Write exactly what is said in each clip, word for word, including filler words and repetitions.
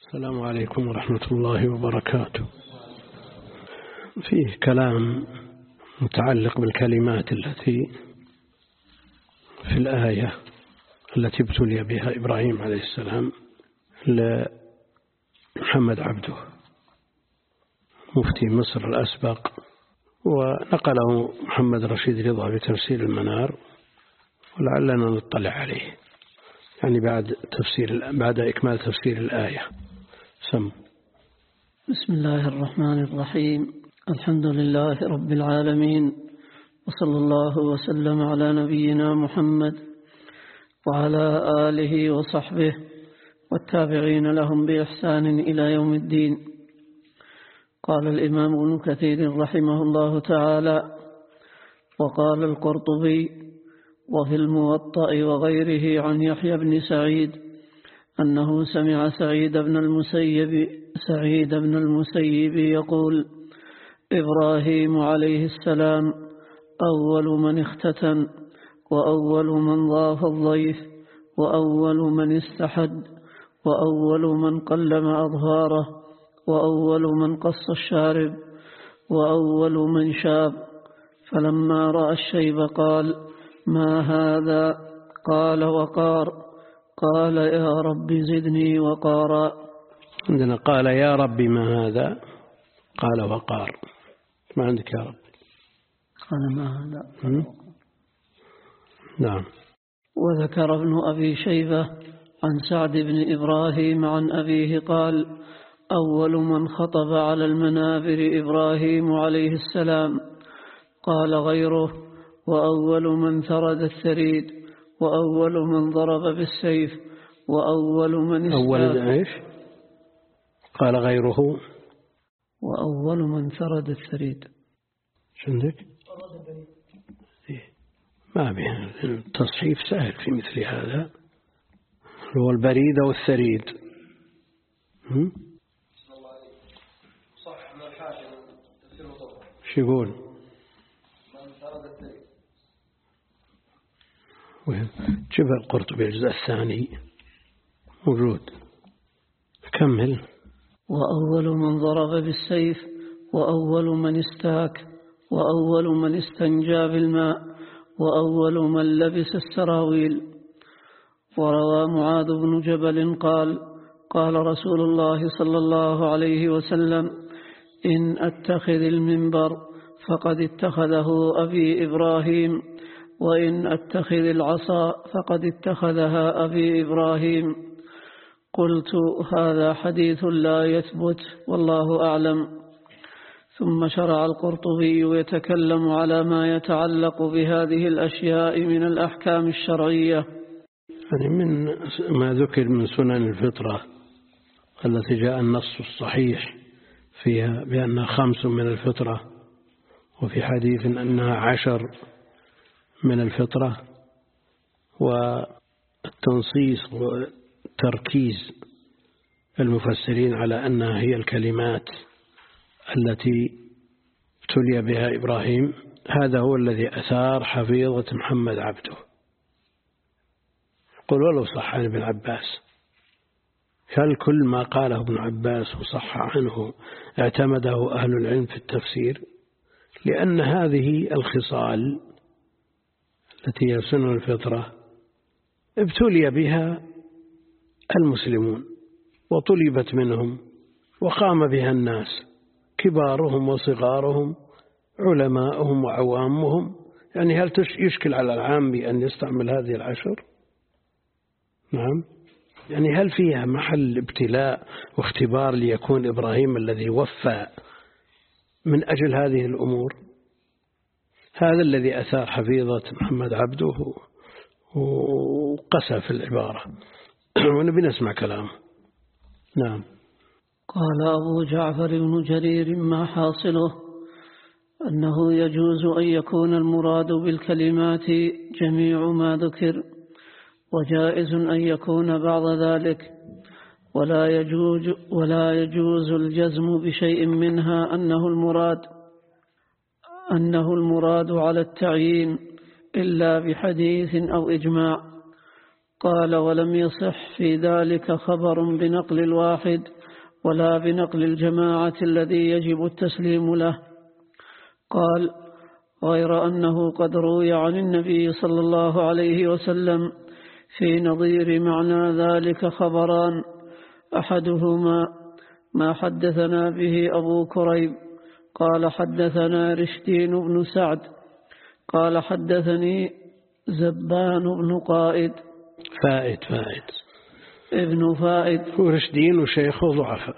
السلام عليكم ورحمة الله وبركاته. فيه كلام متعلق بالكلمات التي في الآية التي ابتلي بها إبراهيم عليه السلام لمحمد عبده مفتي مصر الأسبق، ونقله محمد رشيد رضا بتفسير المنار، ولعلنا نطلع عليه يعني بعد تفسير بعد إكمال تفسير الآية. سم. بسم الله الرحمن الرحيم. الحمد لله رب العالمين، وصلى الله وسلم على نبينا محمد وعلى آله وصحبه والتابعين لهم بإحسان إلى يوم الدين. قال الإمام ابن كثير رحمه الله تعالى: وقال القرطبي وفي الموطأ وغيره عن يحيى بن سعيد أنه سمع سعيد بن المسيب سعيد بن المسيب يقول: إبراهيم عليه السلام أول من اختتن، وأول من ضاف الضيف، وأول من استحد، وأول من قلم أظهاره، وأول من قص الشارب، وأول من شاب. فلما رأى الشيب قال: ما هذا؟ قال: وقار. قال: يا رب زدني وقارا. عندنا قال يا رب ما هذا، قال وقار. ما عندك يا رب؟ قال ما هذا. نعم. وذكر ابن أبي شيبة عن سعد بن إبراهيم عن أبيه قال: أول من خطب على المنابر إبراهيم عليه السلام. قال غيره: وأول من ثرد الثريد، وأول من ضرب بالسيف، وأول من أول إيش؟ قال غيره: وأول من ثرد الثريد. شندك؟ ما به التصحيف سهل في مثل هذا، هو البريد أو الثريد. شو يقول؟ جبل القرطبي الجزء الثاني موجود. كمل. وأول من ضرب بالسيف، وأول من استاك، وأول من استنجى بالماء، وأول من لبس السراويل. وروى معاذ بن جبل قال: قال رسول الله صلى الله عليه وسلم: إن أتخذ المنبر فقد اتخذه أبي إبراهيم، وإن أتخذ العصا فقد اتخذها أبي إبراهيم. قلت: هذا حديث لا يثبت والله أعلم. ثم شرع القرطبي يتكلم على ما يتعلق بهذه الأشياء من الأحكام الشرعية. يعني من ما ذكر من سنن الفطرة التي جاء النص الصحيح فيها بأنها خمس من الفطرة، وفي حديث أنها عشر من الفطرة، والتنصيص وتركيز المفسرين على أنها هي الكلمات التي ابتلي بها إبراهيم. هذا هو الذي أثار حفيظة محمد عبده. قل ولو صح عن ابن عباس، هل كل ما قاله ابن عباس وصح عنه اعتمده أهل العلم في التفسير؟ لأن هذه الخصال التي هي سنن الفطرة ابتلي بها المسلمون وطلبت منهم وقام بها الناس، كبارهم وصغارهم، علماءهم وعوامهم. يعني هل يشكل على العام أن يستعمل هذه العشر؟ نعم. يعني هل فيها محل ابتلاء واختبار ليكون إبراهيم الذي وفى من أجل هذه الأمور؟ هذا الذي أثار حفيظة محمد عبده وقسى في العبارة، ونبي نسمع كلامه. نعم. قال أبو جعفر بن جرير: ما حاصله أنه يجوز أن يكون المراد بالكلمات جميع ما ذكر، وجائز أن يكون بعض ذلك، ولا يجوز, ولا يجوز الجزم بشيء منها أنه المراد أنه المراد على التعيين إلا بحديث أو إجماع. قال ولم يصح في ذلك خبر بنقل الواحد ولا بنقل الجماعة الذي يجب التسليم له. قال غير أنه قد روي عن النبي صلى الله عليه وسلم في نظير معنى ذلك خبران، أحدهما ما حدثنا به أبو كريب قال حدثنا رشدين بن سعد قال حدثني زبان بن قائد فائد فائد ابن فائد ورشدين وشيخه ضعف.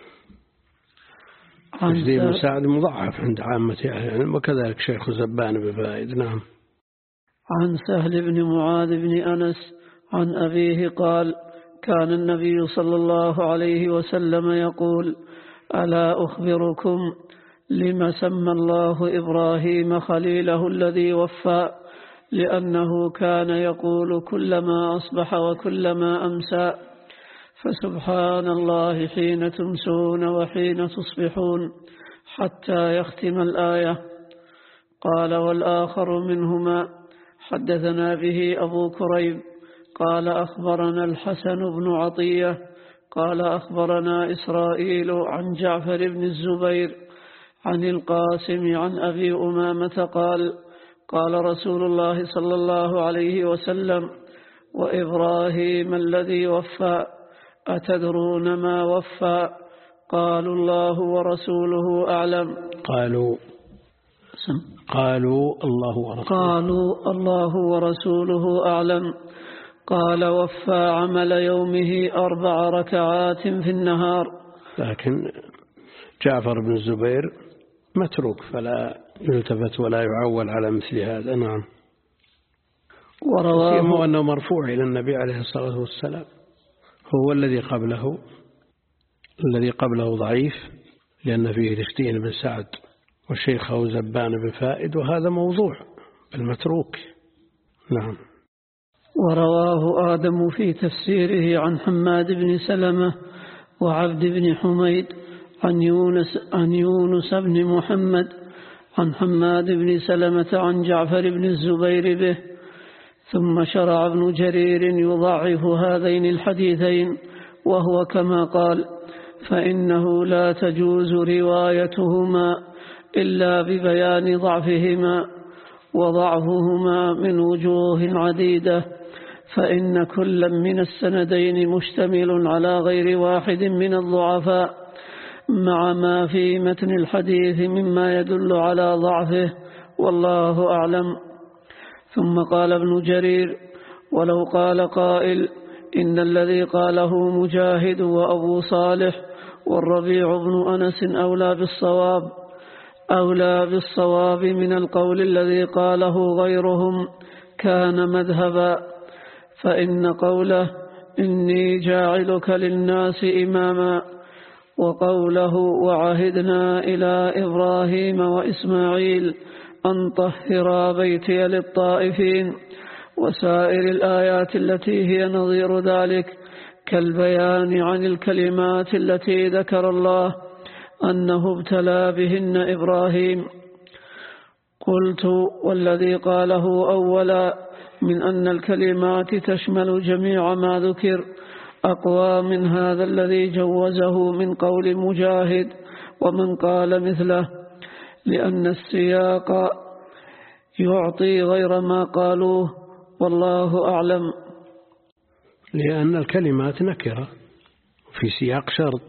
رشدين بن سعد مضعف عند عامة أهل العلم، وكذلك شيخ زبان بن فائد. نعم. عن سهل بن معاذ بن أنس عن أبيه قال كان النبي صلى الله عليه وسلم يقول ألا أخبركم لما سمى الله إبراهيم خليله الذي وفى، لأنه كان يقول كلما أصبح وكلما أمسى فسبحان الله حين تمسون وحين تصبحون حتى يختم الآية. قال والآخر منهما حدثنا به أبو كريب قال أخبرنا الحسن بن عطية قال أخبرنا إسرائيل عن جعفر بن الزبير عن القاسم عن أبي أمامة قال قال رسول الله صلى الله عليه وسلم وإبراهيم الذي وفى أتدرون ما وفى؟ قالوا الله ورسوله أعلم. قالوا قالوا الله ورسوله قالوا الله ورسوله أعلم. قال وفى عمل يومه أربع ركعات في النهار. لكن جعفر بن الزبير متروك فلا يلتفت ولا يعول على مثل هذا. نعم. ورواه أنه مرفوع إلى النبي عليه الصلاة والسلام، هو الذي قبله الذي قبله ضعيف لأن فيه رشدين بن سعد وشيخه زبان بن فائد، وهذا موضوع المتروك. نعم. ورواه آدم في تفسيره عن حماد بن سلمة وعبد بن حميد عن يونس, عن يونس بن محمد عن حماد بن سلمة عن جعفر بن الزبير به. ثم شرع ابن جرير يضعف هذين الحديثين، وهو كما قال فإنه لا تجوز روايتهما إلا ببيان ضعفهما، وضعفهما من وجوه عديدة، فإن كل من السندين مشتمل على غير واحد من الضعفاء مع ما في متن الحديث مما يدل على ضعفه، والله أعلم. ثم قال ابن جرير ولو قال قائل إن الذي قاله مجاهد وأبو صالح والربيع بن أنس أولى بالصواب أولى بالصواب من القول الذي قاله غيرهم كان مذهبا، فإن قوله إني جاعلك للناس إماما وقوله وعهدنا إلى إبراهيم وإسماعيل أن طهرا بيتي للطائفين وسائر الآيات التي هي نظير ذلك كالبيان عن الكلمات التي ذكر الله أنه ابتلى بهن إبراهيم. قلت والذي قاله أولا من أن الكلمات تشمل جميع ما ذكر أقوى من هذا الذي جوزه من قول مجاهد ومن قال مثله، لأن السياق يعطي غير ما قالوه، والله أعلم. لأن الكلمات نكرة في سياق شرط،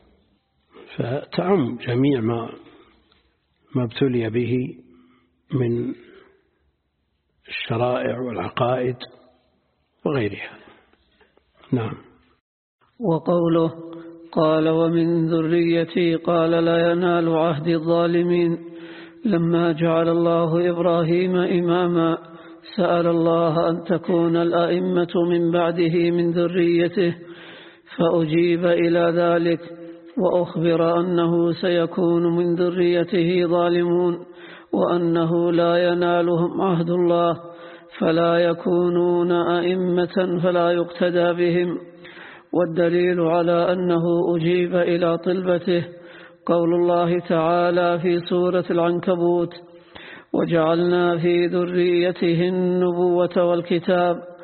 فتعم جميع ما ما ابتلي به من الشرائع والعقائد وغيرها. نعم. وقوله قال ومن ذريتي قال لا ينال عهد الظالمين، لما جعل الله إبراهيم إماما سأل الله أن تكون الأئمة من بعده من ذريته، فأجيب إلى ذلك وأخبر أنه سيكون من ذريته ظالمون، وأنه لا ينالهم عهد الله فلا يكونون أئمة فلا يقتدى بهم. والدليل على أنه أجيب إلى طلبته قول الله تعالى في سورة العنكبوت وجعلنا في ذريته النبوة والكتاب،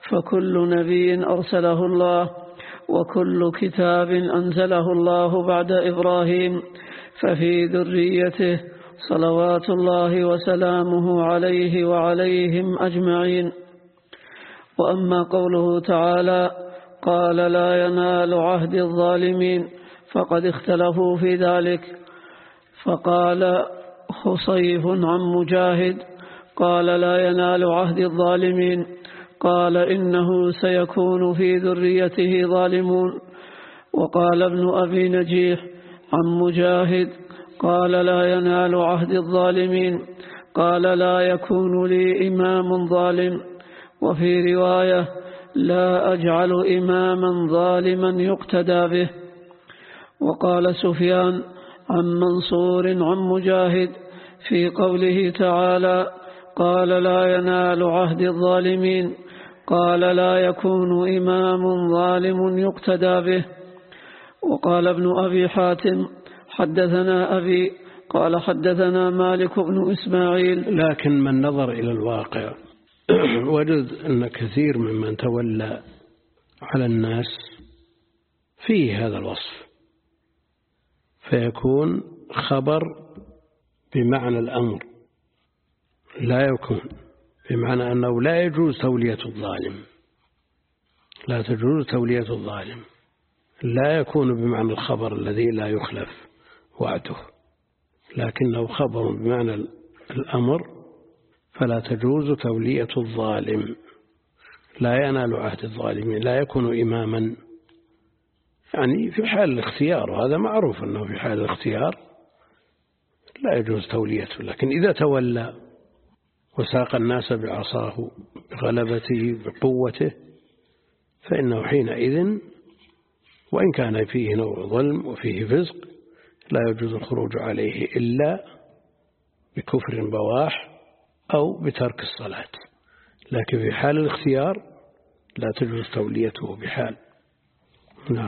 فكل نبي أرسله الله وكل كتاب أنزله الله بعد إبراهيم ففي ذريته صلوات الله وسلامه عليه وعليهم أجمعين. وأما قوله تعالى قال لا ينال عهد الظالمين فقد اختلفوا في ذلك. فقال خصيف عن مجاهد قال لا ينال عهد الظالمين قال إنه سيكون في ذريته ظالمون. وقال ابن أبي نجيح عن مجاهد قال لا ينال عهد الظالمين قال لا يكون لي إمام ظالم. وفي رواية لا أجعل إماما ظالما يقتدى به. وقال سفيان عن منصور عن مجاهد في قوله تعالى قال لا ينال عهد الظالمين قال لا يكون إمام ظالم يقتدى به. وقال ابن أبي حاتم حدثنا أبي قال حدثنا مالك بن إسماعيل. لكن من نظر إلى الواقع وجد أن كثير ممن تولى على الناس فيه هذا الوصف، فيكون خبر بمعنى الأمر لا يكون بمعنى أنه لا يجوز تولية الظالم، لا تجوز تولية الظالم، لا يكون بمعنى الخبر الذي لا يخلف وعده، لكنه خبر بمعنى الأمر فلا تجوز تولية الظالم. لا ينال عهد الظالمين لا يكون إماما، يعني في حال الاختيار، وهذا معروف أنه في حال الاختيار لا يجوز توليته، لكن إذا تولى وساق الناس بعصاه بغلبته بقوته فإنه حينئذ وإن كان فيه نوع ظلم وفيه فسق لا يجوز الخروج عليه إلا بكفر بواح أو بترك الصلاة، لكن في حال الاختيار لا تجوز توليته بحال. نعم.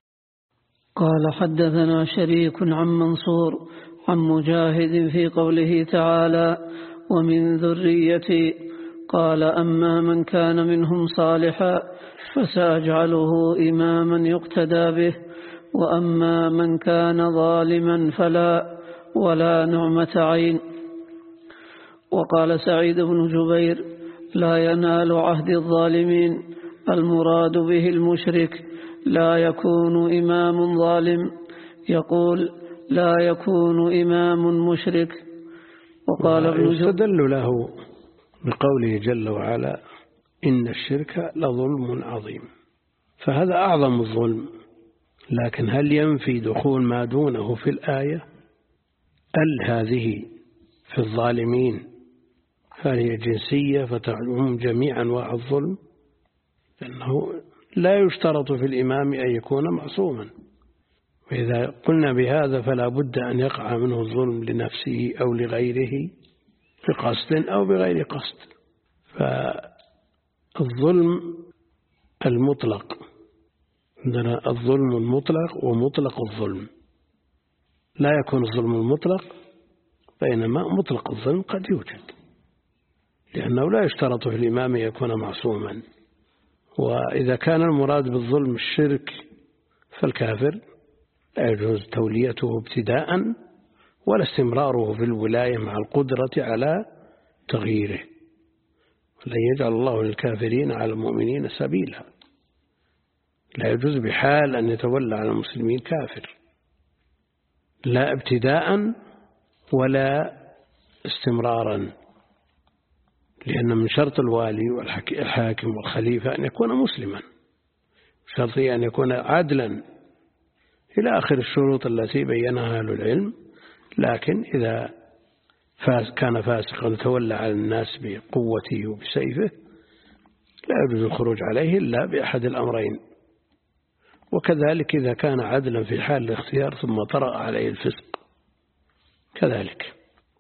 قال حدثنا شريك عن منصور عن مجاهد في قوله تعالى ومن ذريتي قال أما من كان منهم صالحا فسأجعله إماما يقتدى به وأما من كان ظالما فلا ولا نعمة عين. وقال سعيد بن جبير لا ينال عهد الظالمين المراد به المشرك لا يكون إمام ظالم، يقول لا يكون إمام مشرك. وقال ابن يستدل له بقوله جل وعلا إن الشرك لظلم عظيم، فهذا أعظم الظلم، لكن هل ينفي دخول ما دونه في الآية؟ ال هذه في الظالمين هل هي جنسية فتعم جميع أنواع الظلم؟ لأنه لا يشترط في الإمام أن يكون معصوما، وإذا قلنا بهذا فلا بد أن يقع منه الظلم لنفسه أو لغيره بقصد أو بغير قصد. فالظلم المطلق عندنا الظلم المطلق ومطلق الظلم، لا يكون الظلم المطلق، بينما مطلق الظلم قد يوجد، لأنه لا يشترط في الإمام أن يكون معصوما. وإذا كان المراد بالظلم الشرك فالكافر لا يجوز توليته ابتداء ولا استمراره في الولاية مع القدرة على تغييره، لن يجعل الله للكافرين على المؤمنين سبيلا. لا يجوز بحال أن يتولى على المسلمين كافر، لا ابتداء ولا استمرارا، لأن من شرط الوالي والحاكم والخليفة أن يكون مسلما، شرطه أن يكون عادلا إلى آخر الشروط التي بينها أهل العلم. لكن إذا كان فاسقا تولى على الناس بقوته وبسيفه لا يجوز الخروج عليه إلا بأحد الأمرين. وكذلك إذا كان عدلا في حال الاختيار ثم طرأ عليه الفسق كذلك.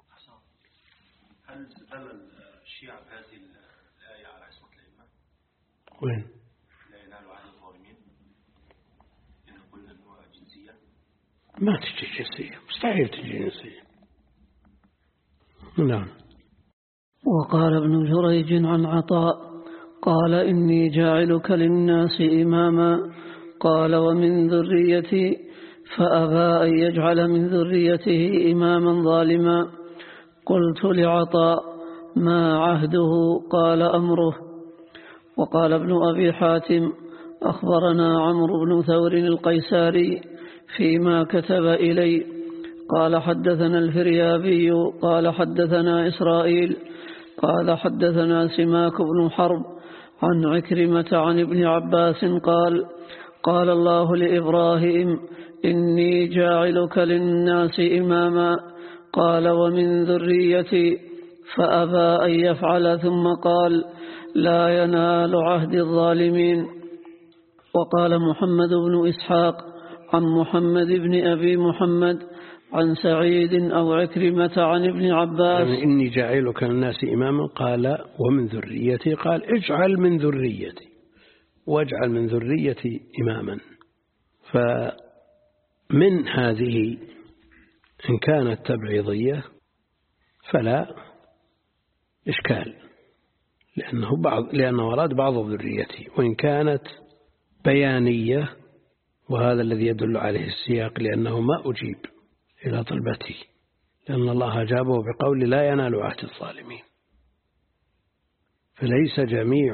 هل استدل الشيعة بهذه الآية على عصمة الأئمة؟ وين؟ لا ينال عهد الظالمين، إن قلنا أنه جنسية. ما تجي جنسية، مستحيل تجي جنسية. نعم. وقال ابن جريج عن عطاء قال إني جاعلك للناس إماما قال ومن ذريتي فأبى أن يجعل من ذريته إماما ظالما قلت لعطاء ما عهده قال أمره. وقال ابن أبي حاتم أخبرنا عمرو بن ثور القيساري فيما كتب إلي قال حدثنا الفريابي قال حدثنا إسرائيل قال حدثنا سماك بن حرب عن عكرمة عن ابن عباس قال قال الله لإبراهيم إني جاعلك للناس إماما قال ومن ذريتي فأبى أن يفعل ثم قال لا ينال عهد الظالمين. وقال محمد بن إسحاق عن محمد بن أبي محمد عن سعيد أو عكرمة عن ابن عباس يعني إني جاعلك للناس إماما قال ومن ذريتي قال اجعل من ذريتي واجعل من ذريتي إماما. فمن هذه إن كانت تبعيضية فلا إشكال لأنه بعض لأنه أراد بعض ذريته، وإن كانت بيانية وهذا الذي يدل عليه السياق لأنه ما أجيب إلى طلبته لأن الله أجابه بقول لا ينال عهد الظالمين، فليس جميع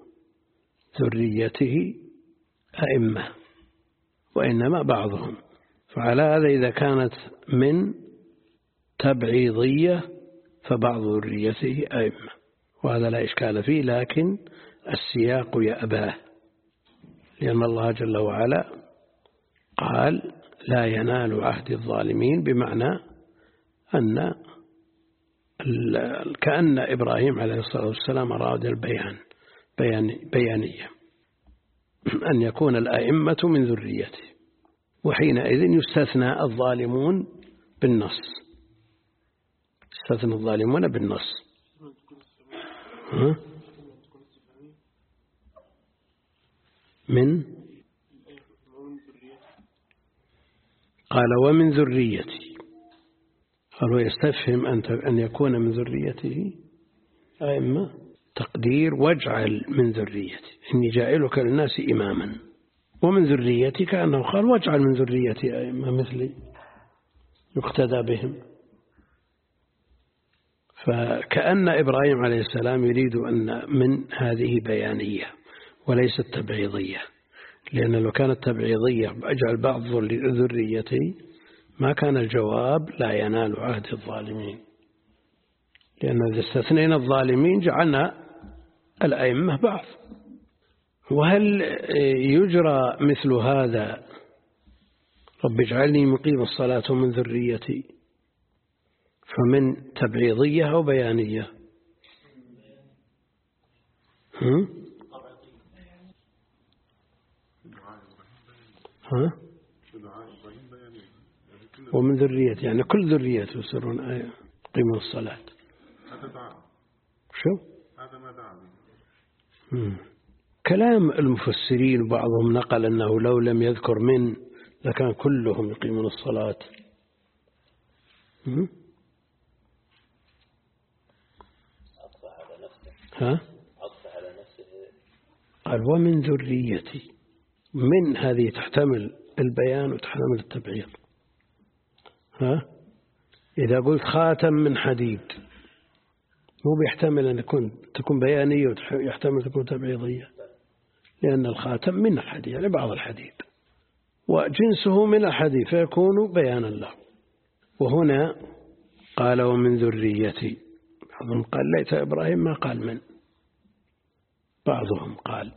ذريته أئمة وإنما بعضهم. فعلى هذا إذا كانت من تبعيضية فبعض ذريته أئمة وهذا لا إشكال فيه، لكن السياق يأباه لأن الله جل وعلا قال لا ينال عهد الظالمين، بمعنى أن كأن إبراهيم عليه الصلاة والسلام أراد البيان بيان بيانية أن يكون الأئمة من ذريته، وحينئذ يستثنى الظالمون بالنص، يستثنى الظالمون بالنص. ها؟ من قال ومن ذريتي، قال ويستفهم أن يكون من ذريته أئمة، تقدير واجعل من ذريتي إني جاعلك للناس إماما، ومن ذريتي كأنه قال واجعل من ذريتي أئمة مثلي يقتدى بهم. فكأن إبراهيم عليه السلام يريد أن من هذه بيانية وليست تبعيضية، لأن لو كانت تبعيضية أجعل بعض ذريتي ما كان الجواب لا ينال عهد الظالمين، لأن إذا استثنينا الظالمين جعلنا الأئمة بعض. وهل يجرى مثل هذا رب اجعلني مقيم الصلاة ومن ذريتي فمن تبعيضية أو بيانية؟ ها؟ ها؟ ومن ذريتي يعني كل ذريته يصيرون آية قيموا الصلاة. شو؟ هذا ما دعا. كلام المفسرين بعضهم نقل أنه لو لم يذكر من لكان كلهم يقيمون الصلاة. ها؟ قال ومن ذريتي، من هذه تحتمل البيان وتحتمل التبعيض. ها؟ إذا قلت خاتم من حديد مو بيحتمل أن يكون تكون بيانية ويحتمل تكون تبعيضية، لأن الخاتم من الحديد يعني بعض الحديد وجنسه من الحديد فيكون بيانا له. وهنا قال ومن ذريتي، بعضهم قال ليت إبراهيم ما قال من، بعضهم قال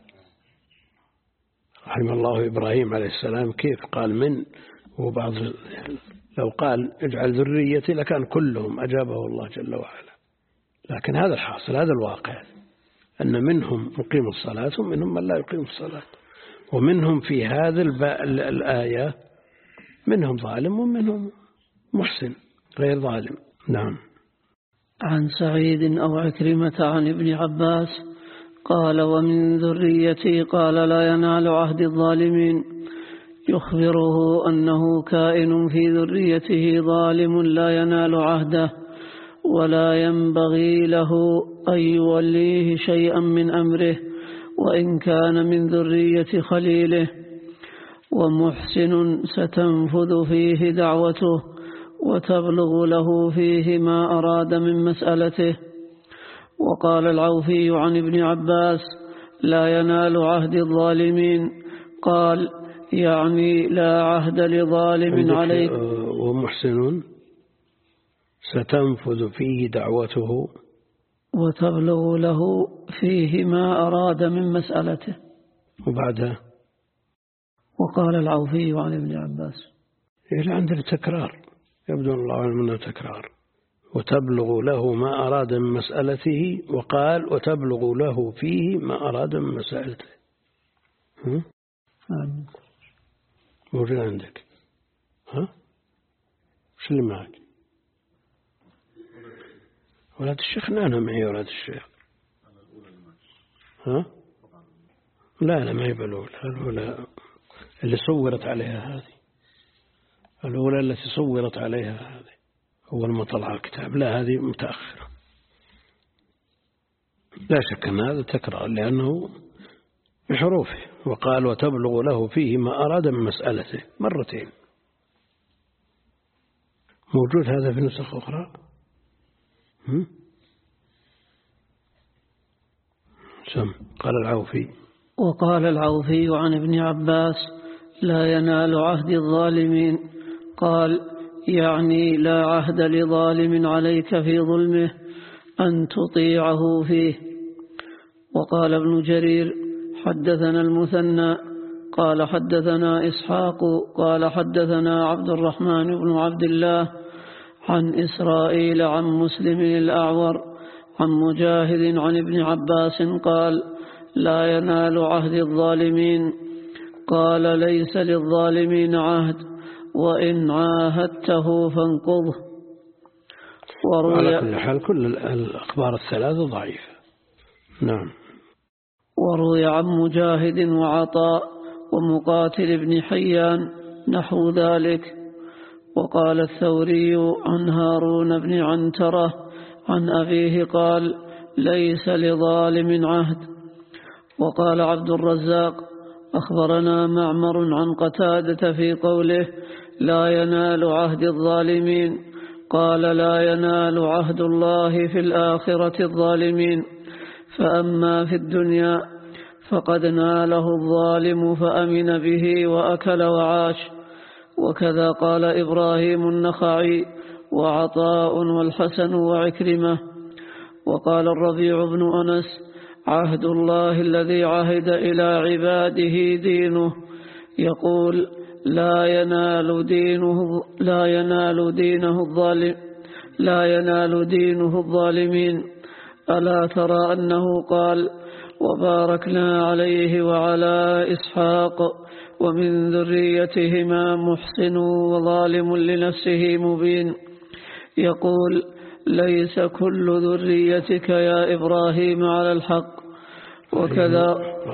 رحم الله إبراهيم عليه السلام كيف قال من، وبعض لو قال اجعل ذريتي لكان كلهم أجابه الله جل وعلا. لكن هذا الحاصل، هذا الواقع، أن منهم مقيم الصلاة ومنهم من لا يقيم الصلاة، ومنهم في هذا الآية منهم ظالم ومنهم محسن غير ظالم. نعم. عن سعيد أو عكرمة عن ابن عباس قال ومن ذريتي قال لا ينال عهد الظالمين، يخبره أنه كائن في ذريته ظالم لا ينال عهده ولا ينبغي له أن يوليه شيئا من أمره وإن كان من ذرية خليله، ومحسن ستنفذ فيه دعوته وتبلغ له فيه ما أراد من مسألته. وقال العوفي عن ابن عباس: لا ينال عهد الظالمين، قال يعني لا عهد لظالم عليك. ومحسن ستنفذ فيه دعوته وتبلغ له فيه ما أراد من مسألته. وبعدها وقال العوفي عن ابن عباس. إلى عند التكرار، يبدو الله منه تكرار. وتبلغ له ما أراد من مسألته، وقال وتبلغ له فيه ما أراد من مسألته. موجود عندك؟ ها؟ وش اللي معك؟ ولاد الشيخ؟ أنا معي ولاد الشيخ. ها؟ لا لا ما هي بالأولى، الأولى اللي صورت عليها هذه، الأولى التي صورت عليها هذه أول ما طلع الكتاب. لا هذه متأخرة، لا شك أن هذا تكرار لأنه بحروفه. وقال وتبلغ له فيه ما أراد من مسألته مرتين. موجود هذا في نسخ أخرى؟ هم؟ سم. قال العوفي. وقال العوفي عن ابن عباس: لا ينال عهد الظالمين، قال يعني لا عهد لظالم عليك في ظلمه أن تطيعه فيه. وقال ابن جرير: حدثنا المثنى قال حدثنا إسحاق قال حدثنا عبد الرحمن بن عبد الله عن إسرائيل عن مسلم الأعور عن مجاهد عن ابن عباس قال: لا ينال عهد الظالمين، قال ليس للظالمين عهد، وإن عاهدته فانقضه. على كل حال كل الأخبار الثلاثة ضعيفة. نعم. وروي عن مجاهد وعطاء ومقاتل بن حيان نحو ذلك. وقال الثوري عن هارون بن عنترة عن أبيه قال: ليس لظالم عهد. وقال عبد الرزاق: أخبرنا معمر عن قتادة في قوله: لا ينال عهد الظالمين، قال: لا ينال عهد الله في الآخرة الظالمين، فأما في الدنيا فقد ناله الظالم فأمن به وأكل وعاش. وكذا قال إبراهيم النخعي وعطاء والحسن وعكرمة. وقال الربيع بن أنس: عهد الله الذي عهد إلى عباده دينه، يقول: لا ينال دينه لا ينال دينه الظالم لا ينال دينه الظالمين. ألا ترى أنه قال: وباركنا عليه وعلى إسحاق ومن ذريتهما محسن وظالم لنفسه مبين. يقول: ليس كل ذريتك يا إبراهيم على الحق، وكذا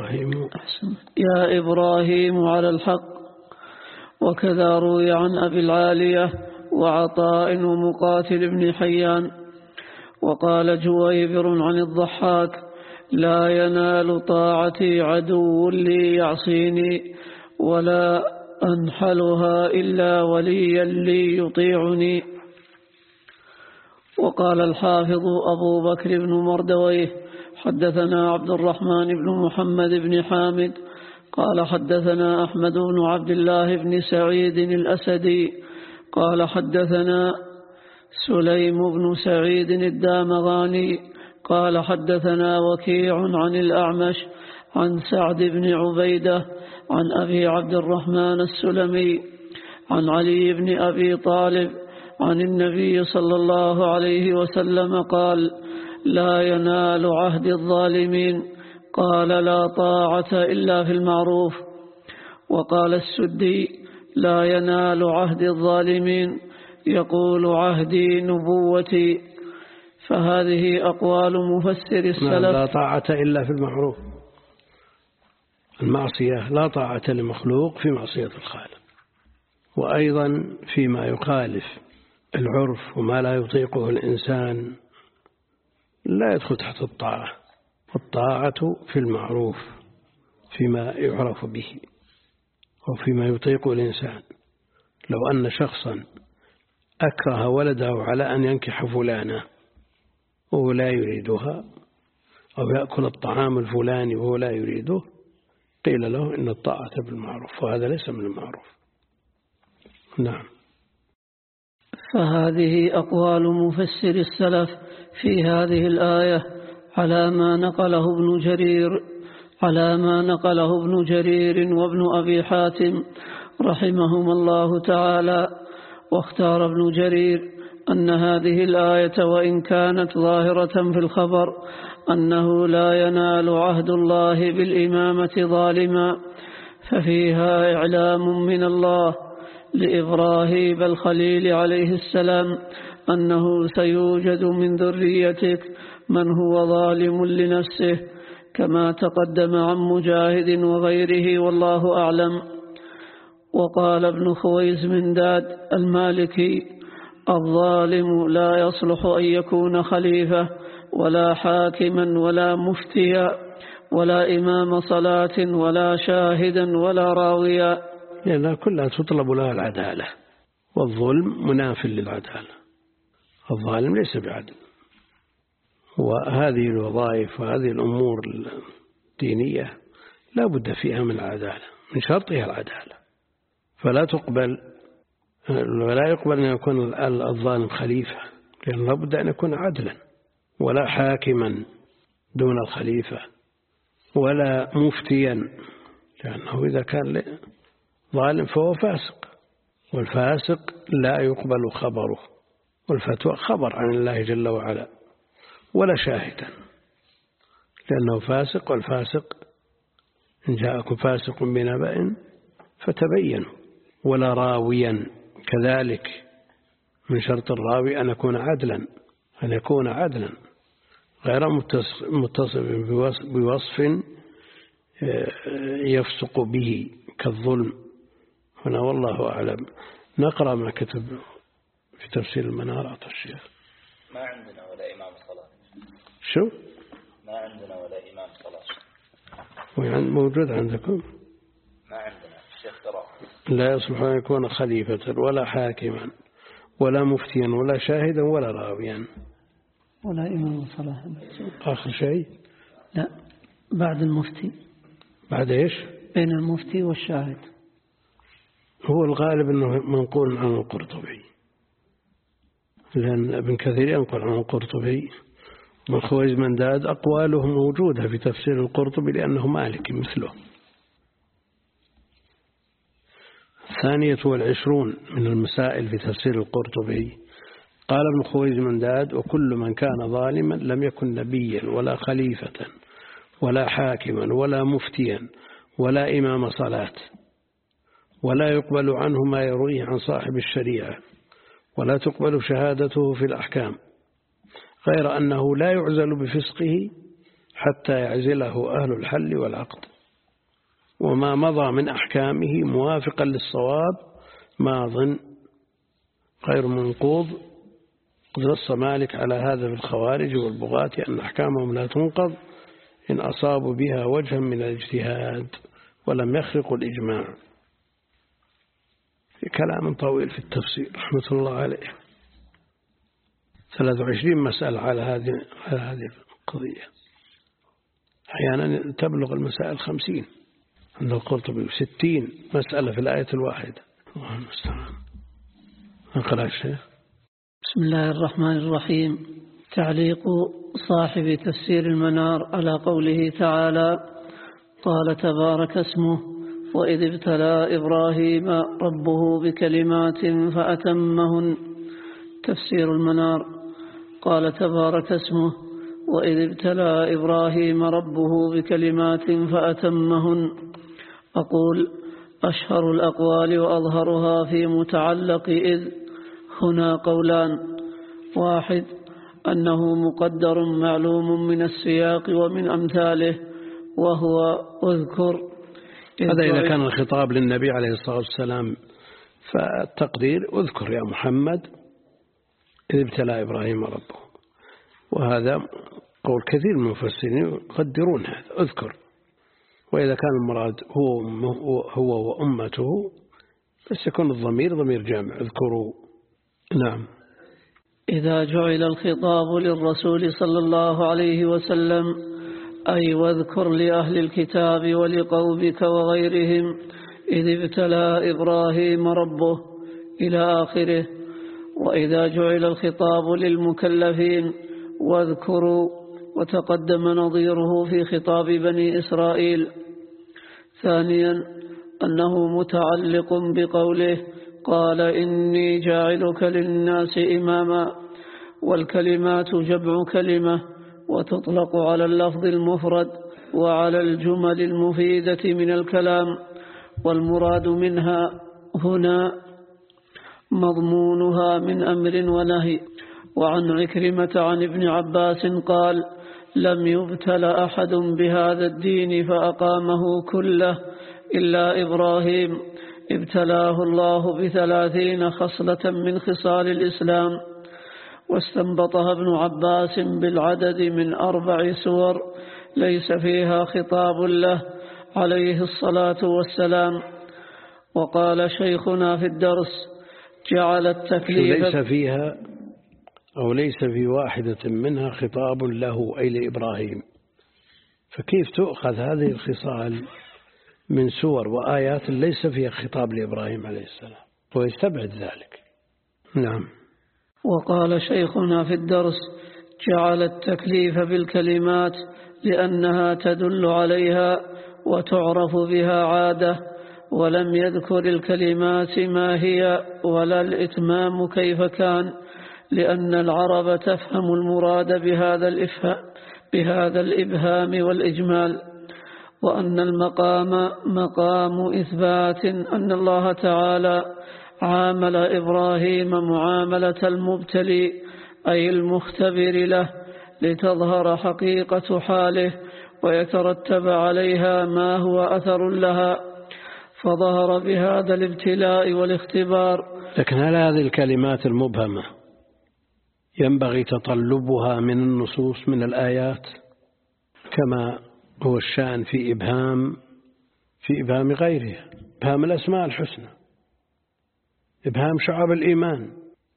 يا إبراهيم على الحق. وكذا روي عن أبي العالية وعطاء ومقاتل بن حيان. وقال جويبر عن الضحاك: لا ينال طاعتي عدو لي يعصيني، ولا أنحلها إلا وليا لي يطيعني. وقال الحافظ أبو بكر بن مردويه: حدثنا عبد الرحمن بن محمد بن حامد قال حدثنا أحمد بن عبد الله بن سعيد الأسدي قال حدثنا سليم بن سعيد الدامغاني قال حدثنا وكيع عن الأعمش عن سعد بن عبيدة عن أبي عبد الرحمن السلمي عن علي بن أبي طالب عن النبي صلى الله عليه وسلم قال: لا ينال عهد الظالمين، قال: لا طاعة إلا في المعروف. وقال السدي: لا ينال عهد الظالمين، يقول: عهدي نبوتي. فهذه أقوال مفسر السلف. لا طاعة إلا في المعروف. المعصية لا طاعة لمخلوق في معصية الخالق، وأيضا فيما يخالف العرف وما لا يطيقه الإنسان لا يدخل تحت الطاعة. الطاعة في المعروف. فيما يعرف به وفيما يطيق الإنسان. لو أن شخصا أكره ولده على أن ينكح فلانة وهو لا يريدها، أو يأكل الطعام الفلاني وهو لا يريده، قيل له إن الطاعة بالمعروف، وهذا ليس من المعروف. نعم. فهذه أقوال مفسر السلف في هذه الآية على ما نقله ابن جرير على ما نقله ابن جرير وابن أبي حاتم رحمهما الله تعالى. واختار ابن جرير أن هذه الآية وإن كانت ظاهرة في الخبر أنه لا ينال عهد الله بالإمامة ظالما، ففيها إعلام من الله لإبراهيم الخليل عليه السلام أنه سيوجد من ذريتك من هو ظالم لنفسه، كما تقدم عن مجاهد وغيره والله أعلم. وقال ابن خويزمنداد المالكي: الظالم لا يصلح أن يكون خليفة ولا حاكما ولا مفتيا ولا إمام صلاة ولا شاهدا ولا راويا، لأنها كلها تطلب لها العدالة، والظلم مناف للعدالة. الظالم ليس بعدل. وهذه الوظائف وهذه الأمور الدينية لا بد فيها من العدالة، من شرطها العدالة، فلا تقبل ولا يقبل أن يكون الظالم خليفة، لأن لا بد أن يكون عدلا، ولا حاكما دون الخليفة، ولا مفتيا، لأنه إذا كان ظالم فهو فاسق، والفاسق لا يقبل خبره، والفتوى خبر عن الله جل وعلا، ولا شاهدا لأنه فاسق، والفاسق إن جاءكم فاسق بنبأ فتبينوا، ولا راويا كذلك، من شرط الراوي أن يكون عدلا أن يكون عدلا غير متصف بوصف يفسق به كالظلم هنا، والله أعلم. نقرأ ما كتب في تفسير المنار عطى الشيخ. ما عندنا ولا إمام صلاة. شو؟ ما عندنا ولا إمام صلاة. موجود عندكم؟ ما عندنا الشيخ قرأ. لا يصلح أن يكون خليفة ولا حاكما ولا مفتيا ولا شاهدا ولا راويا ولا إمام صلاة. آخر شيء؟ لا، بعد المفتي. بعد إيش؟ بين المفتي والشاهد. هو الغالب أنه منقول عن القرطبي، لأن ابن كثير ينقل عن القرطبي، من خويزمنداد أقواله موجودة في تفسير القرطبي لأنه مالكي مثله. الثانية والعشرون من المسائل في تفسير القرطبي، قال ابن خويزمنداد: وكل من كان ظالما لم يكن نبيا ولا خليفة ولا حاكما ولا مفتيا ولا إمام صلاة، ولا يقبل عنه ما يرويه عن صاحب الشريعة، ولا تقبل شهادته في الأحكام، غير أنه لا يعزل بفسقه حتى يعزله أهل الحل والعقد، وما مضى من أحكامه موافقا للصواب ماض غير منقوض. قد نص مالك على هذا في الخوارج والبغاة أن أحكامهم لا تنقض إن أصابوا بها وجها من الاجتهاد ولم يخرقوا الإجماع. في كلام طويل في التفسير رحمة الله عليه، ثلاث وعشرين مسألة على هذه على هذه القضية، أحيانا تبلغ المسائل خمسين عند القرطبي، ستين مسألة في الآية الواحدة. الله المستعان. أقرأ الشيخ. بسم الله الرحمن الرحيم. تعليق صاحب تفسير المنار على قوله تعالى: قال تبارك اسمه: وإذ ابتلى إبراهيم ربه بكلمات فأتمهن. تفسير المنار: قال تبارك اسمه: وإذ ابتلى إبراهيم ربه بكلمات فأتمهن. أقول: أشهر الأقوال وأظهرها في متعلق إذ هنا قولان: واحد أنه مقدر معلوم من السياق ومن أمثاله، وهو أذكر. هذا إذا كان الخطاب للنبي عليه الصلاة والسلام، فالتقدير: أذكر يا محمد إذ ابتلى إبراهيم ربه. وهذا قول كثير من المفسرين يقدرون هذا، أذكر وإذا كان المراد هو هو وأمته بس يكون الضمير ضمير جامع اذكروا. نعم. إذا جعل الخطاب للرسول صلى الله عليه وسلم أي واذكر لأهل الكتاب ولقومك وغيرهم إذ ابتلى إبراهيم ربه إلى آخره. وإذا جعل الخطاب للمكلفين واذكروا وتقدم نظيره في خطاب بني إسرائيل. ثانيا أنه متعلق بقوله قال إني جاعلك للناس إماما، والكلمات جمع كلمة وتطلق على اللفظ المفرد وعلى الجمل المفيدة من الكلام، والمراد منها هنا مضمونها من أمر ونهي. وعن عكرمة عن ابن عباس قال لم يبتل أحد بهذا الدين فأقامه كله إلا إبراهيم ابتلاه الله بثلاثين خصلة من خصال الإسلام. واستنبطها ابن عباس بالعدد من أربع سور ليس فيها خطاب له عليه الصلاة والسلام. وقال شيخنا في الدرس جعل التكليف ليس فيها أو ليس في واحدة منها خطاب له أي لإبراهيم، فكيف تؤخذ هذه الخصال من سور وآيات ليس فيها خطاب لإبراهيم عليه السلام ويستبعد ذلك. نعم. وقال شيخنا في الدرس جعل التكليف بالكلمات لأنها تدل عليها وتعرف بها عادة، ولم يذكر الكلمات ما هي ولا الإتمام كيف كان، لأن العرب تفهم المراد بهذا الإفهام بهذا الإبهام والإجمال. وأن المقام مقام إثبات أن الله تعالى عامل إبراهيم معاملة المبتلي أي المختبر له لتظهر حقيقة حاله ويترتب عليها ما هو أثر لها، فظهر بهذا الابتلاء والاختبار. لكن هل هذه الكلمات المبهمة ينبغي تطلبها من النصوص من الآيات كما هو الشأن في إبهام في إبهام غيرها، إبهام الأسماء الحسنى، إبهام شعب الإيمان؟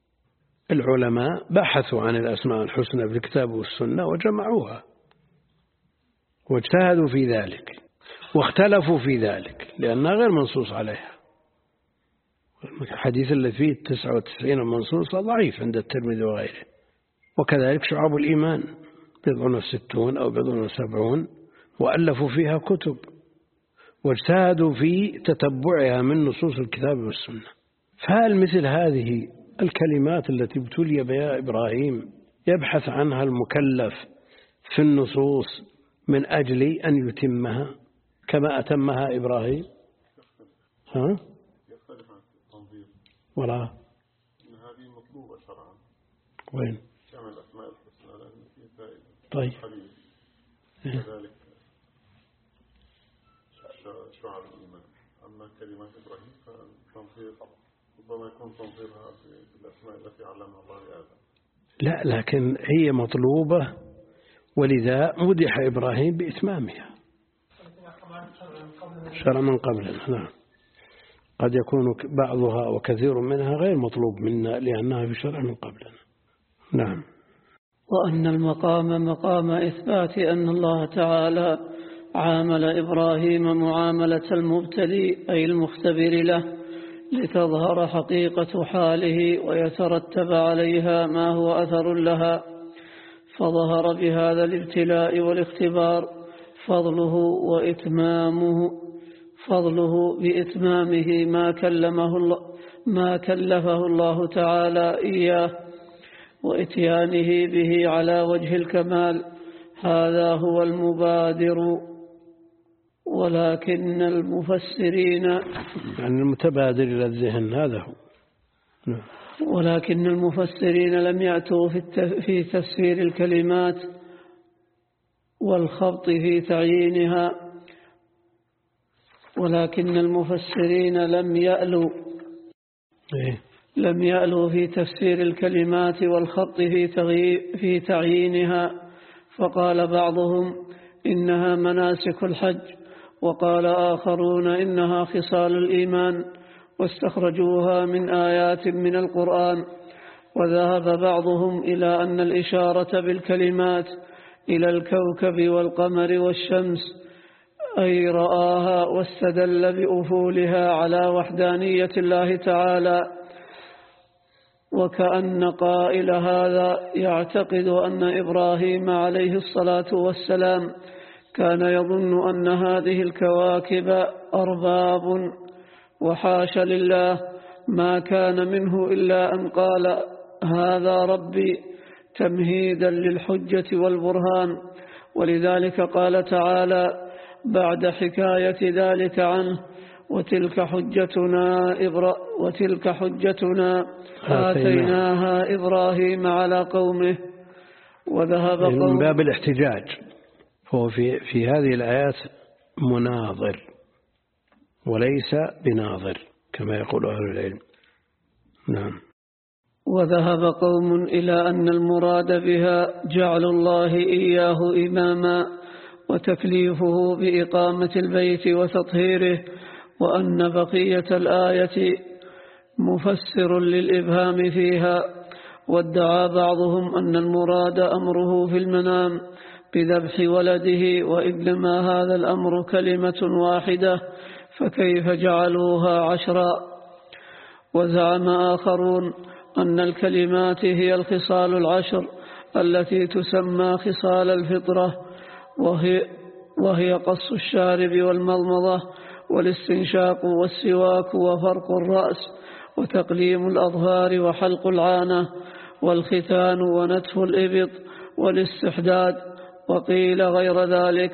العلماء بحثوا عن الأسماء الحسنى في الكتاب والسنة وجمعوها واجتهدوا في ذلك واختلفوا في ذلك لأنها غير منصوص عليها. الحديث الذي فيه تسعة وتسعين منصوصة ضعيف عند الترمذي وغيره. وكذلك شعب الإيمان بضع وستون أو بضع وسبعون وألفوا فيها كتب واجتهدوا في تتبعها من نصوص الكتاب والسنة. فهل مثل هذه الكلمات التي ابتلي بها إبراهيم يبحث عنها المكلف في النصوص من أجل أن يتمها كما أتمها إبراهيم؟ ها؟ ولا إن هذه مطلوبة شرعا. وين؟ كما الأسماء الحسنى لأن فيه فائدة. طيب. كذلك شعب الإيمان. أما كلمات إبراهيم فالتنصير ربما يكون تنصيرها بالأسماء التي علمها الله لآدم. لا، لكن هي مطلوبة ولذا مدح إبراهيم بإتمامها. شرع من قبلنا. نعم. قد يكون بعضها وكثير منها غير مطلوب منا لأنها في شرع من قبلنا. نعم. وأن المقام مقام إثبات أن الله تعالى عامل إبراهيم معاملة المبتلي أي المختبر له لتظهر حقيقة حاله ويترتب عليها ما هو أثر لها، فظهر بهذا الابتلاء والاختبار فضله وإتمامه فضله بإتمامه ما كلمه الله ما كلفه الله تعالى إياه وإتيانه به على وجه الكمال. هذا هو المبادر. ولكن المفسرين يعني المتبادر إلى الذهن هذا هو. ولكن المفسرين لم يأتوا في تفسير الكلمات والخبط في تعيينها ولكن المفسرين لم يألوا لم يألوا في تفسير الكلمات والخط في في تعيينها. فقال بعضهم إنها مناسك الحج وقال آخرون إنها خصال الإيمان واستخرجوها من آيات من القرآن. وذهب بعضهم إلى أن الإشارة بالكلمات إلى الكوكب والقمر والشمس أي رآها واستدل بأفولها على وحدانية الله تعالى، وكأن قائل هذا يعتقد أن إبراهيم عليه الصلاة والسلام كان يظن أن هذه الكواكب أرباب، وحاش لله ما كان منه إلا أن قال هذا ربي تمهيدا للحجة والبرهان. ولذلك قال تعالى بعد حكاية ذلك عنه وتلك حجتنا إبرا وتلك حجتنا آتيناها إبراهيم على قومه. وذهب من باب الاحتجاج، فهو في في هذه الآيات مناظر وليس بناظر كما يقول أهل العلم. نعم. وذهب قوم إلى أن المراد بها جعل الله إياه إماما وتكليفه بإقامة البيت وتطهيره، وأن بقية الآية مفسر للإبهام فيها. وادعى بعضهم أن المراد أمره في المنام بذبح ولده، وإنما هذا الأمر كلمة واحدة فكيف جعلوها عشرا. وزعم آخرون أن الكلمات هي الخصال العشر التي تسمى خصال الفطرة، وهي, وهي قص الشارب والمضمضة والاستنشاق والسواك وفرق الرأس وتقليم الأظهار وحلق العانة والختان ونتف الإبط والاستحداد، وقيل غير ذلك.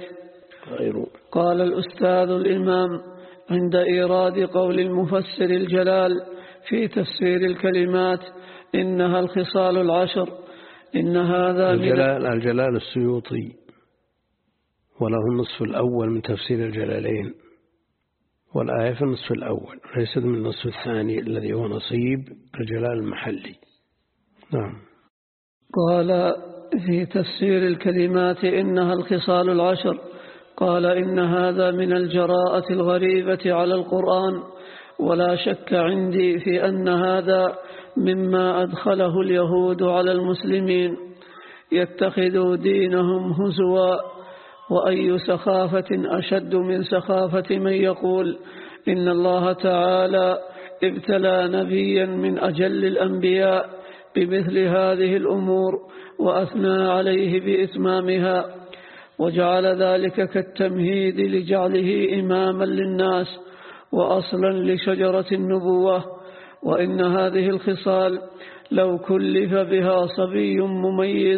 قال الأستاذ الإمام عند إيراد قول المفسر الجلال في تفسير الكلمات إنها الخصال العشر إن هذا الجلال, الجلال السيوطي وله النصف الأول من تفسير الجلالين، والآية في النصف الأول ليست من النصف الثاني الذي هو نصيب الجلال المحلي. نعم. قال في تفسير الكلمات إنها الخصال العشر قال إن هذا من الجراءة الغريبة على القرآن، ولا شك عندي في أن هذا مما أدخله اليهود على المسلمين يتخذوا دينهم هزوا. وأي سخافة أشد من سخافة من يقول إن الله تعالى ابتلى نبيا من أجل الأنبياء بمثل هذه الأمور وأثنى عليه بإتمامها، وجعل ذلك كالتمهيد لجعله إماما للناس وأصلا لشجرة النبوة. وإن هذه الخصال لو كلف بها صبي مميز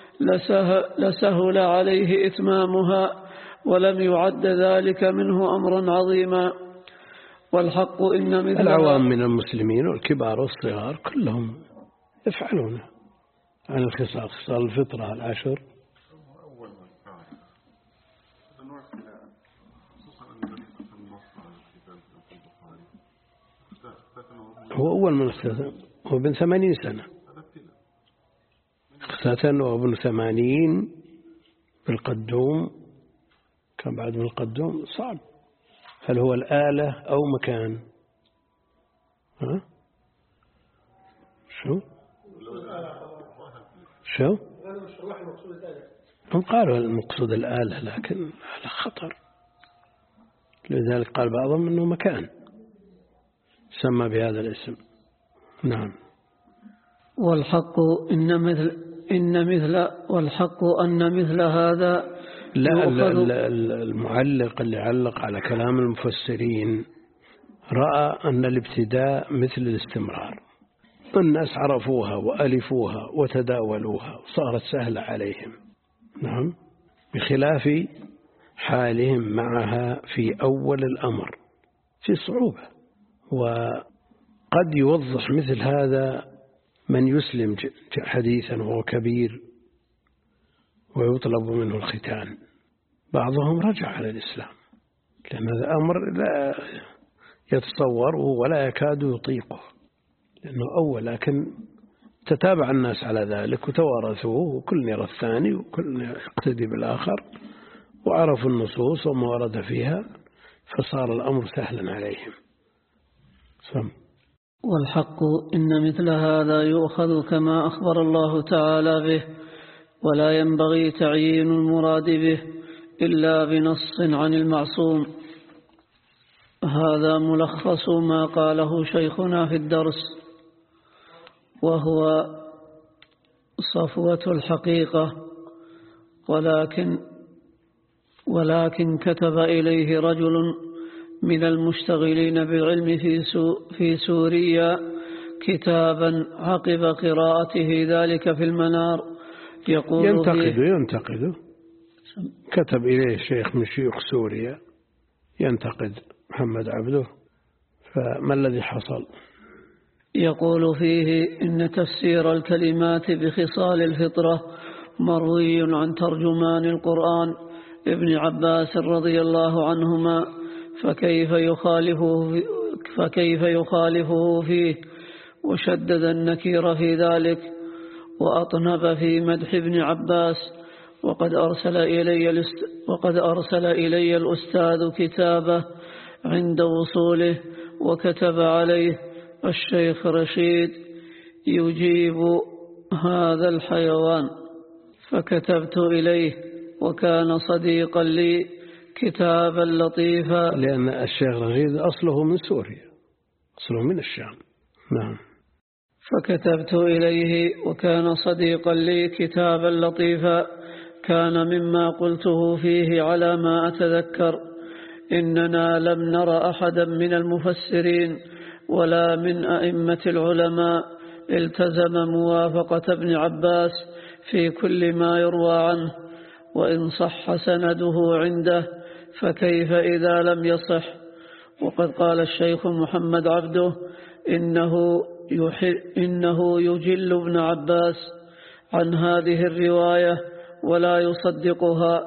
لسهل عليه إتمامها، ولم يعد ذلك منه أمرا عظيما. والحق إن مثل العوام من المسلمين والكبار والصغار كلهم يفعلون عن الخصال، خصال الفطرة العشر. هو أول من اختتن، هو ابن ثمانين سنة اختتن، وابن ثمانين بالقدوم، كان بعد من القدوم صعب. هل هو الآلة أو مكان؟ ها؟ شو؟ شو؟ هم قالوا المقصود الآلة، لكن الآلة خطر، لذلك قال بعضهم أنه مكان سمى بهذا الاسم. نعم. والحق إن مثل إن مثل والحق أن مثل هذا لا. المعلق اللي علق على كلام المفسرين رأى أن الابتداء مثل الاستمرار، الناس عرفوها وألفوها وتداولوها وصارت سهلة عليهم. نعم. بخلاف حالهم معها في أول الأمر في صعوبة. وقد يوضح مثل هذا من يسلم حديثا وهو كبير ويطلب منه الختان، بعضهم رجع على الإسلام لأن هذا أمر لا يتصوره ولا يكاد يطيقه لأنه أول، لكن تتابع الناس على ذلك وتوارثوه، وكل يرى الثاني وكل يقتدي بالآخر، وعرفوا النصوص وما ورد فيها فصار الأمر سهلا عليهم. سم. والحق إن مثل هذا يؤخذ كما أخبر الله تعالى به، ولا ينبغي تعيين المراد به إلا بنص عن المعصوم. هذا ملخص ما قاله شيخنا في الدرس، وهو صفوة الحقيقة، ولكن ولكن كتب إليه رجل من المشتغلين بالعلم في في سوريا كتابا عقب قراءته ذلك في المنار يقول ينتقد ينتقد كتب إليه شيخ من شيوخ سوريا ينتقد محمد عبده، فما الذي حصل؟ يقول فيه إن تفسير الكلمات بخصال الفطرة مروي عن ترجمان القرآن ابن عباس رضي الله عنهما، فكيف يخالفه فكيف يخالفه فيه، وشدد النكير في ذلك وأطنب في مدح ابن عباس. وقد أرسل إلي وقد أرسل إلي الأستاذ كتابه عند وصوله، وكتب عليه الشيخ رشيد يجيب هذا الحيوان، فكتبت إليه وكان صديقا لي كتابا لطيفا، لأن الشيخ رشيد أصله من سوريا، أصله من الشام. نعم. فكتبت إليه وكان صديقا لي كتابا لطيفا كان مما قلته فيه على ما أتذكر: إننا لم نر أحدا من المفسرين ولا من أئمة العلماء التزم موافقة ابن عباس في كل ما يروى عنه، وإن صح سنده عنده فكيف إذا لم يصح؟ وقد قال الشيخ محمد عبده إنه, إنه يجل ابن عباس عن هذه الرواية ولا يصدقها.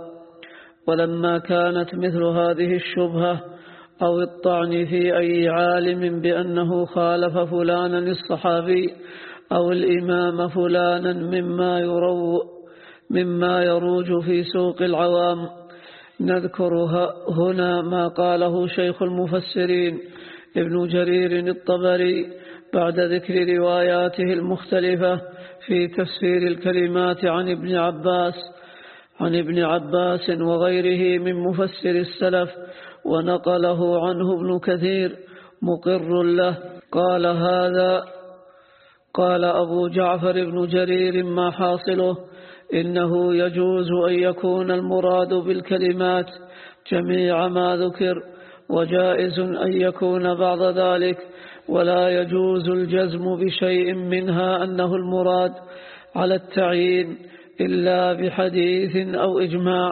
ولما كانت مثل هذه الشبهة أو الطعن في أي عالم بأنه خالف فلانا الصحابي أو الإمام فلانا مما يرو مما يروج في سوق العوام، نذكر هنا ما قاله شيخ المفسرين ابن جرير الطبري بعد ذكر رواياته المختلفة في تفسير الكلمات عن ابن عباس عن ابن عباس وغيره من مفسر السلف، ونقله عنه ابن كثير مقر له. قال هذا قال أبو جعفر بن جرير: ما حاصله؟ إنه يجوز أن يكون المراد بالكلمات جميع ما ذكر، وجائز أن يكون بعض ذلك، ولا يجوز الجزم بشيء منها أنه المراد على التعيين إلا بحديث أو إجماع.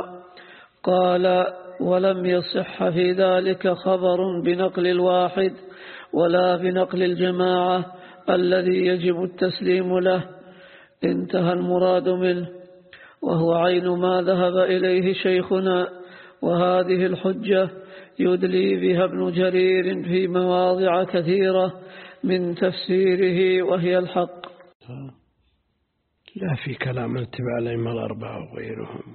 قال: ولم يصح في ذلك خبر بنقل الواحد ولا بنقل الجماعة الذي يجب التسليم له. انتهى المراد منه، وهو عين ما ذهب إليه شيخنا، وهذه الحجة يدلي بها ابن جرير في مواضع كثيرة من تفسيره، وهي الحق. لا في كلام اتباع الأئمة الأربعة وغيرهم.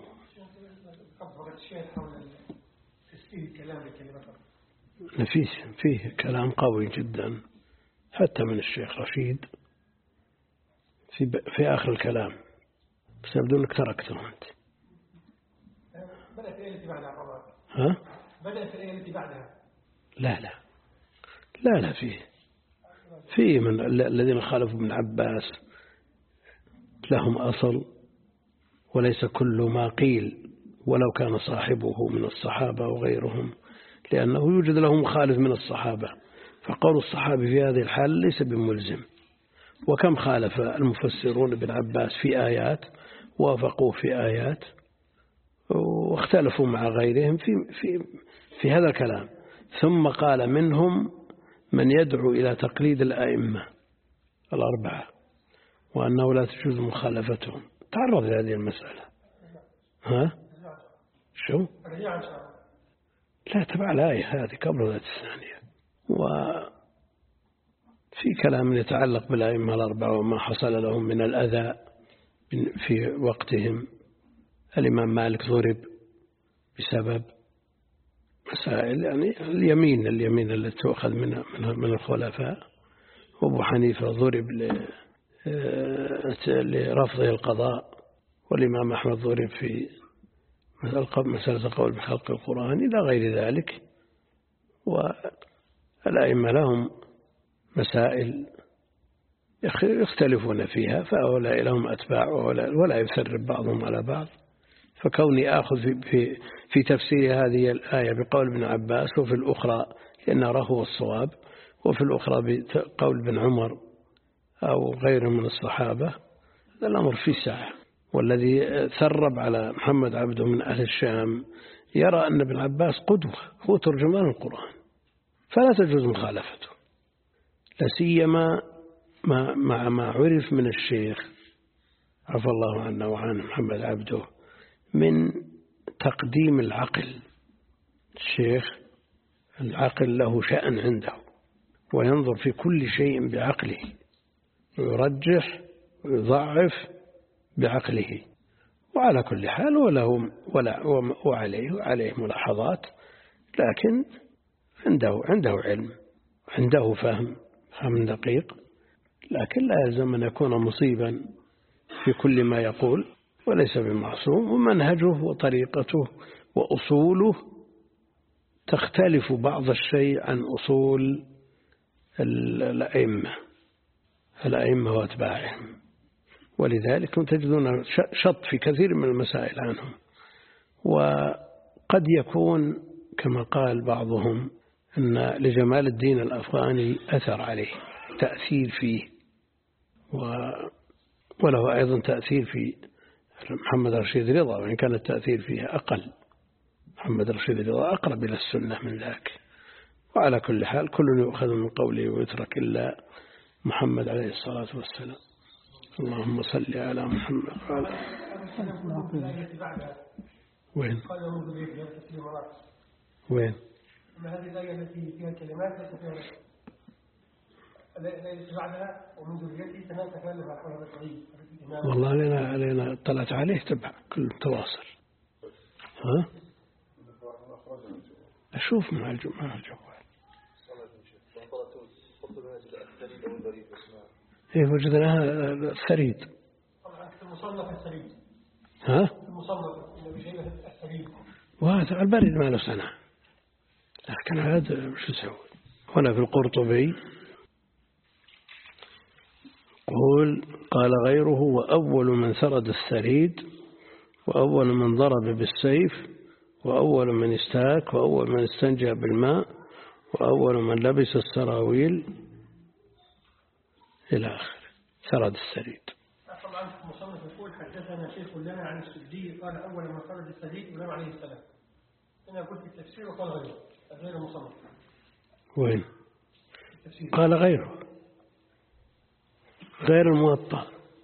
فيه فيه كلام قوي جدا حتى من الشيخ رشيد في في آخر الكلام، بس يبدو أنك تركته أنت. بدأت الآية التي بعدها. ها؟ بدأت الآية التي بعدها. لا لا لا لا فيه فيه من الذين خالفوا ابن عباس لهم أصل، وليس كل ما قيل ولو كان صاحبه من الصحابة وغيرهم، لأنه يوجد له مخالف من الصحابة، فقول الصحابي في هذه الحال ليس بملزم. وكم خالف المفسرون ابن عباس في آيات وافقوا في آيات واختلفوا مع غيرهم في, في, في هذا الكلام. ثم قال: منهم من يدعو إلى تقليد الأئمة الأربعة وأنه لا تجوز مخالفتهم. تعرض لهذه المسألة. ها؟ شو؟ لا تبع الآية هذه قبل ذات الثانية. وفي كلام يتعلق بالأئمة الأربعة وما حصل لهم من الأذى في وقتهم. الإمام مالك ضرب بسبب مسائل يعني اليمين اليمين التي تؤخذ من من الخلفاء. وأبو حنيفة ضرب لرفضه القضاء، والإمام أحمد ضرب في مسألة قول بخلق القرآن إلى غير ذلك. والأئمة لهم مسائل يختلفون فيها، فهؤلاء لهم أتباع ولا يثرب بعضهم على بعض. فكوني آخذ في, في, في تفسير هذه الآية بقول ابن عباس، وفي الأخرى لأن هو الصواب، وفي الأخرى بقول ابن عمر أو غيره من الصحابة، هذا الأمر في ساعة. والذي ثرب على محمد عبده من أهل الشام يرى أن ابن عباس قدوة، هو ترجمان القرآن، فلا تجوز مخالفته، لا سيما مع ما عرف من الشيخ عفى الله عنه وعن محمد عبده من تقديم العقل. الشيخ العقل له شأن عنده، وينظر في كل شيء بعقله، ويرجح ويضعف بعقله. وعلى كل حال وله ولا وعليه وعليه ملاحظات، لكن عنده عنده علم، عنده فهم فهم دقيق، لكن لا يلزم أن يكون مصيبا في كل ما يقول، وليس بمعصوم. ومنهجه وطريقته وأصوله تختلف بعض الشيء عن أصول الأئمة الأئمة وأتباعهم، ولذلك تجدون شط في كثير من المسائل عنهم. وقد يكون كما قال بعضهم أن لجمال الدين الأفغاني أثر عليه، تأثير فيه، وله أيضا تأثير في محمد رشيد رضا، وإن كان التأثير فيها أقل. محمد رشيد رضا أقرب إلى السنة من ذاك. وعلى كل حال كل يؤخذ من قوله ويترك إلا محمد عليه الصلاة والسلام. اللهم صل على محمد وعلى وين وين هذه الآية التي فيها كلمات ليس فيها التي بعدها ومن ذريته كمان تكلم عن حول التوحيد. والله لنا علينا طلعت عليه تبع كل تواصل. ها أشوف مع الجمعة الجوال. إيه وجدناها الثريد. المصنف الثريد. ها؟ المصنف الثريد. وهذا البريد ما له سنة، لكن هذا شو سوى؟ هنا في القرطبي قول قال غيره: وأول من سرد الثريد، وأول من ضرب بالسيف، وأول من استاك، وأول من استنجى بالماء، وأول من لبس السراويل إلى آخر. سرد الثريد. طبعا المصنف يقول حدثنا شيخ لنا عن السدي قال أول من سرد الثريد إمام عليه السلام. أنا قلت التفسير وقال غيره غير المصنف. وين؟ قال غيره غير الموطأ.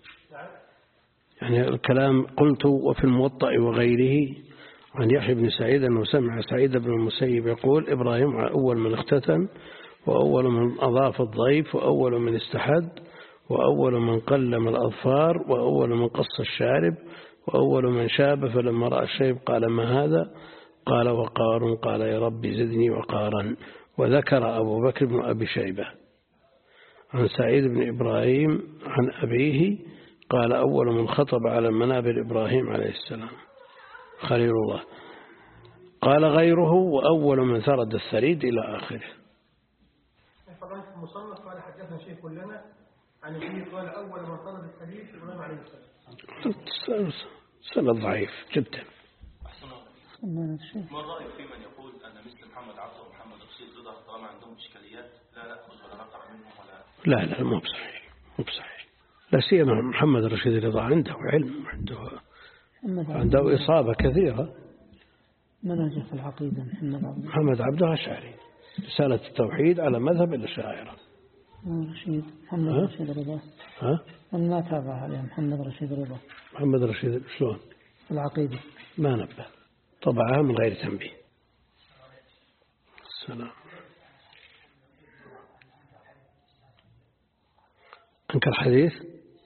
يعني الكلام قلت وفي الموطأ وغيره عن يحيى بن سعيد أنه سمع سعيد بن المسيب يقول: إبراهيم أول من اختتن، وأول من أضاف الضيف، وأول من استحد، وأول من قلم الأظفار، وأول من قص الشارب، وأول من شاب فلما رأى الشيب قال: ما هذا؟ قال: وقار. قال: يا ربي زدني وقارا. وذكر أبو بكر بن أبي شيبة عن سعيد بن إبراهيم عن أبيه قال: أول من خطب على منابر إبراهيم عليه السلام خليل الله. قال غيره: وأول من ثرد الثريد إلى آخره. فضلت المصنف قال حدثنا شيخ لنا عن أبيه قال: أول من ثرد الثريد الإمام عليه السلام. سنة ضعيف جدا. ما الرأي في من يقول أن مثل محمد عبده ومحمد رشيد رضا طالما عندهم إشكاليات لا نأخذ ولا نقرأ منهم ولا لا لا مو بصحيح مو بصحيح. لا سيما محمد رشيد رضا عنده علم، عنده عنده إصابة كثيرة. منهجه في العقيدة محمد عبده محمد عبده أشعري، رسالة التوحيد على مذهب الأشاعرة. رشيد محمد ها؟ رشيد رضا ها؟ من ما تابع عليه محمد رشيد رضا. محمد رشيد شلون؟ في العقيدة ما نبه، طبعها من غير تنبيه. السلام. أنكر حديث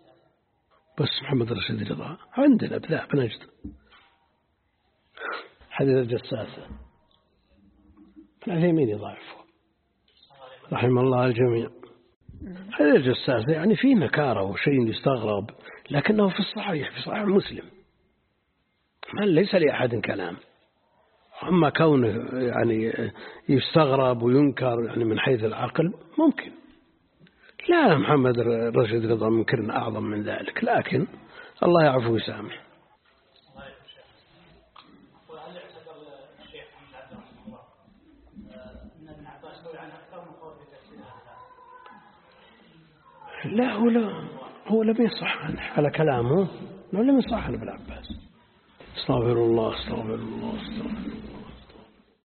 بس محمد رشيد رضا عندنا بذا بنجد حديث الجساسة ابن عثيمين يضعفه رحمه الله الجميع. حديث الجساسة يعني فيه نكارة وشيء يستغرب، لكنه في الصحيح في صحيح مسلم ما ليس لأحد كلام. أما كونه يعني يستغرب وينكر يعني من حيث العقل ممكن، لا محمد رشيد رضا منكر أعظم من ذلك، لكن الله يعفو ويسامح. لا هو لا هو لم يصح عنه على كلامه، لم يصح عن ابن عباس. استغفر الله استغفر الله استغفر الله.